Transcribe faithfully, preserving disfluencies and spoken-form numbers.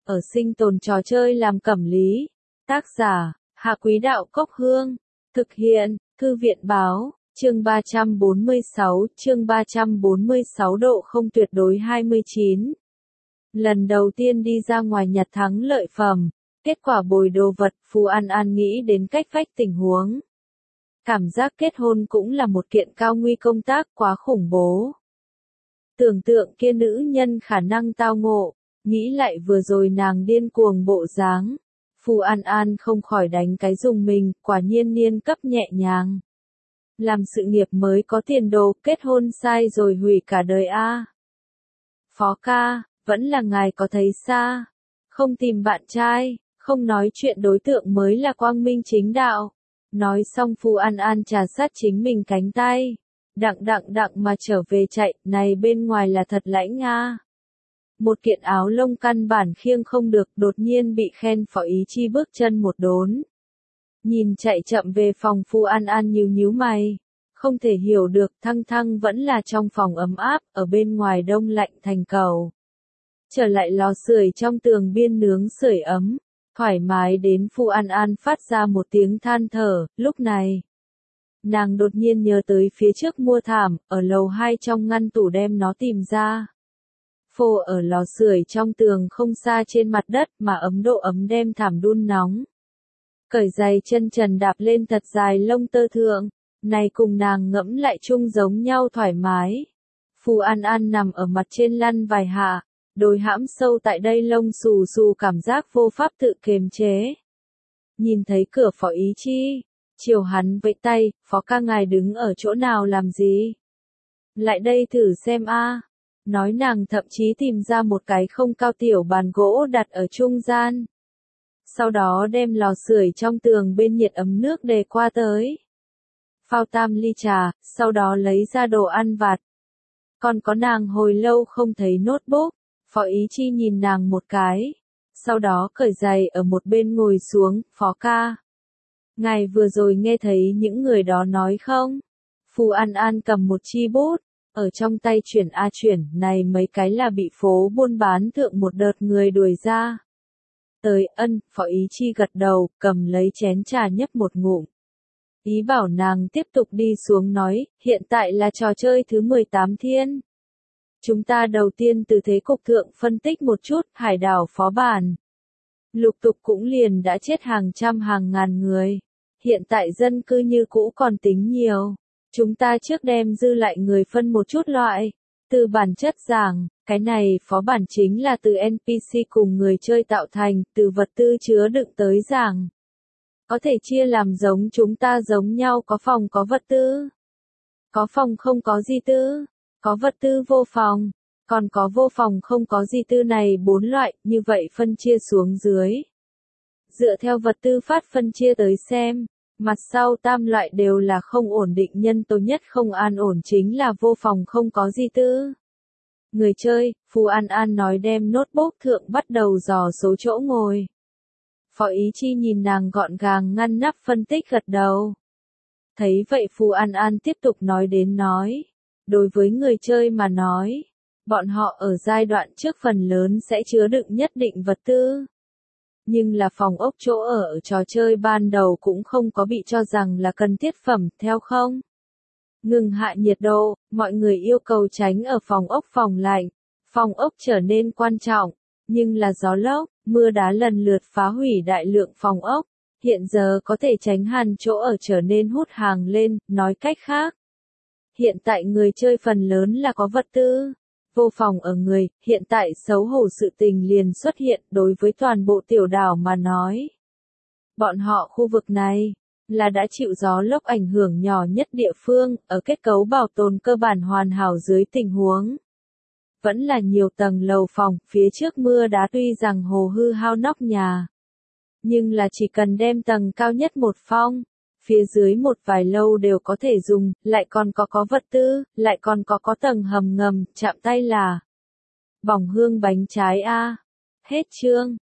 ở sinh tồn trò chơi làm cẩm lý. Tác giả, Hạ Quý Đạo Cốc Hương. Thực hiện, Thư viện Báo, chương ba trăm bốn mươi sáu, chương ba trăm bốn mươi sáu độ không tuyệt đối hai mươi chín. Lần đầu tiên đi ra ngoài nhặt thắng lợi phẩm, kết quả bồi đồ vật, Phù An An nghĩ đến cách vách tình huống. Cảm giác kết hôn cũng là một kiện cao nguy công tác quá khủng bố. Tưởng tượng kia nữ nhân khả năng tao ngộ, nghĩ lại vừa rồi nàng điên cuồng bộ dáng. Phù An An không khỏi đánh cái dùng mình, quả nhiên niên cấp nhẹ nhàng. Làm sự nghiệp mới có tiền đồ, kết hôn sai rồi hủy cả đời a. Phó ca, vẫn là ngài có thấy xa, không tìm bạn trai, không nói chuyện đối tượng mới là quang minh chính đạo. Nói xong Phù An An trà sát chính mình cánh tay, đặng đặng đặng mà trở về chạy, này bên ngoài là thật lãnh a. Một kiện áo lông căn bản khiêng không được, đột nhiên bị khen Phó Ý Chi bước chân một đốn. Nhìn chạy chậm về phòng Phù An An nhíu nhíu mày, không thể hiểu được, thăng thăng vẫn là trong phòng ấm áp, ở bên ngoài đông lạnh thành cầu. Trở lại lò sưởi trong tường biên nướng sưởi ấm, thoải mái đến Phù An An phát ra một tiếng than thở. Lúc này, nàng đột nhiên nhớ tới phía trước mua thảm, ở lầu hai trong ngăn tủ đem nó tìm ra. Phô ở lò sưởi trong tường không xa trên mặt đất mà ấm độ ấm đem thảm đun nóng. Cởi giày chân trần đạp lên thật dài lông tơ thượng, này cùng nàng ngẫm lại chung giống nhau thoải mái. Phù An An nằm ở mặt trên lăn vài hạ, đôi hãm sâu tại đây lông xù xù cảm giác vô pháp tự kiềm chế. Nhìn thấy cửa Phó Ý Chi, chiều hắn vẫy tay, Phó ca ngài đứng ở chỗ nào làm gì? Lại đây thử xem a. Nói nàng thậm chí tìm ra một cái không cao tiểu bàn gỗ đặt ở trung gian. Sau đó đem lò sưởi trong tường bên nhiệt ấm nước đề qua tới. Phao tam ly trà, sau đó lấy ra đồ ăn vặt. Còn có nàng hồi lâu không thấy notebook, Phó Ý Chi nhìn nàng một cái. Sau đó cởi giày ở một bên ngồi xuống, Phó ca. Ngài vừa rồi nghe thấy những người đó nói không? Phù An An cầm một chi bút, ở trong tay chuyển a chuyển, này mấy cái là bị phố buôn bán thượng một đợt người đuổi ra. Tới ân, Phó Ý Chi gật đầu, cầm lấy chén trà nhấp một ngụm. Ý bảo nàng tiếp tục đi xuống nói, hiện tại là trò chơi thứ mười tám thiên. Chúng ta đầu tiên từ thế cục thượng phân tích một chút, hải đảo phó bản. Lục tục cũng liền đã chết hàng trăm hàng ngàn người. Hiện tại dân cư như cũ còn tính nhiều. Chúng ta trước đem dư lại người phân một chút loại. Từ bản chất giảng, cái này phó bản chính là từ en pê xê cùng người chơi tạo thành, từ vật tư chứa đựng tới giảng. Có thể chia làm giống chúng ta giống nhau, có phòng có vật tư. Có phòng không có di tư. Có vật tư vô phòng. Còn có vô phòng không có di tư này bốn loại, như vậy phân chia xuống dưới. Dựa theo vật tư phát phân chia tới xem. Mặt sau tam loại đều là không ổn định, nhân tố nhất không an ổn chính là vô phòng không có di tư. Người chơi, Phù An An nói đem notebook thượng bắt đầu dò số chỗ ngồi. Phó Ý Chi nhìn nàng gọn gàng ngăn nắp phân tích gật đầu. Thấy vậy Phù An An tiếp tục nói đến nói. Đối với người chơi mà nói, bọn họ ở giai đoạn trước phần lớn sẽ chứa đựng nhất định vật tư. Nhưng là phòng ốc chỗ ở ở trò chơi ban đầu cũng không có bị cho rằng là cần thiết phẩm, theo không? Ngừng hạ nhiệt độ, mọi người yêu cầu tránh ở phòng ốc phòng lạnh. Phòng ốc trở nên quan trọng, nhưng là gió lốc, mưa đá lần lượt phá hủy đại lượng phòng ốc. Hiện giờ có thể tránh hàn chỗ ở trở nên hút hàng lên, nói cách khác. Hiện tại người chơi phần lớn là có vật tư. Vô phòng ở người, hiện tại xấu hổ sự tình liền xuất hiện đối với toàn bộ tiểu đảo mà nói. Bọn họ khu vực này, là đã chịu gió lốc ảnh hưởng nhỏ nhất địa phương, ở kết cấu bảo tồn cơ bản hoàn hảo dưới tình huống. Vẫn là nhiều tầng lầu phòng, phía trước mưa đá tuy rằng hồ hư hao nóc nhà. Nhưng là chỉ cần đem tầng cao nhất một phong, phía dưới một vài lâu đều có thể dùng, lại còn có có vật tư, lại còn có có tầng hầm ngầm, chạm tay là bỏng hương bánh trái a. Hết chương.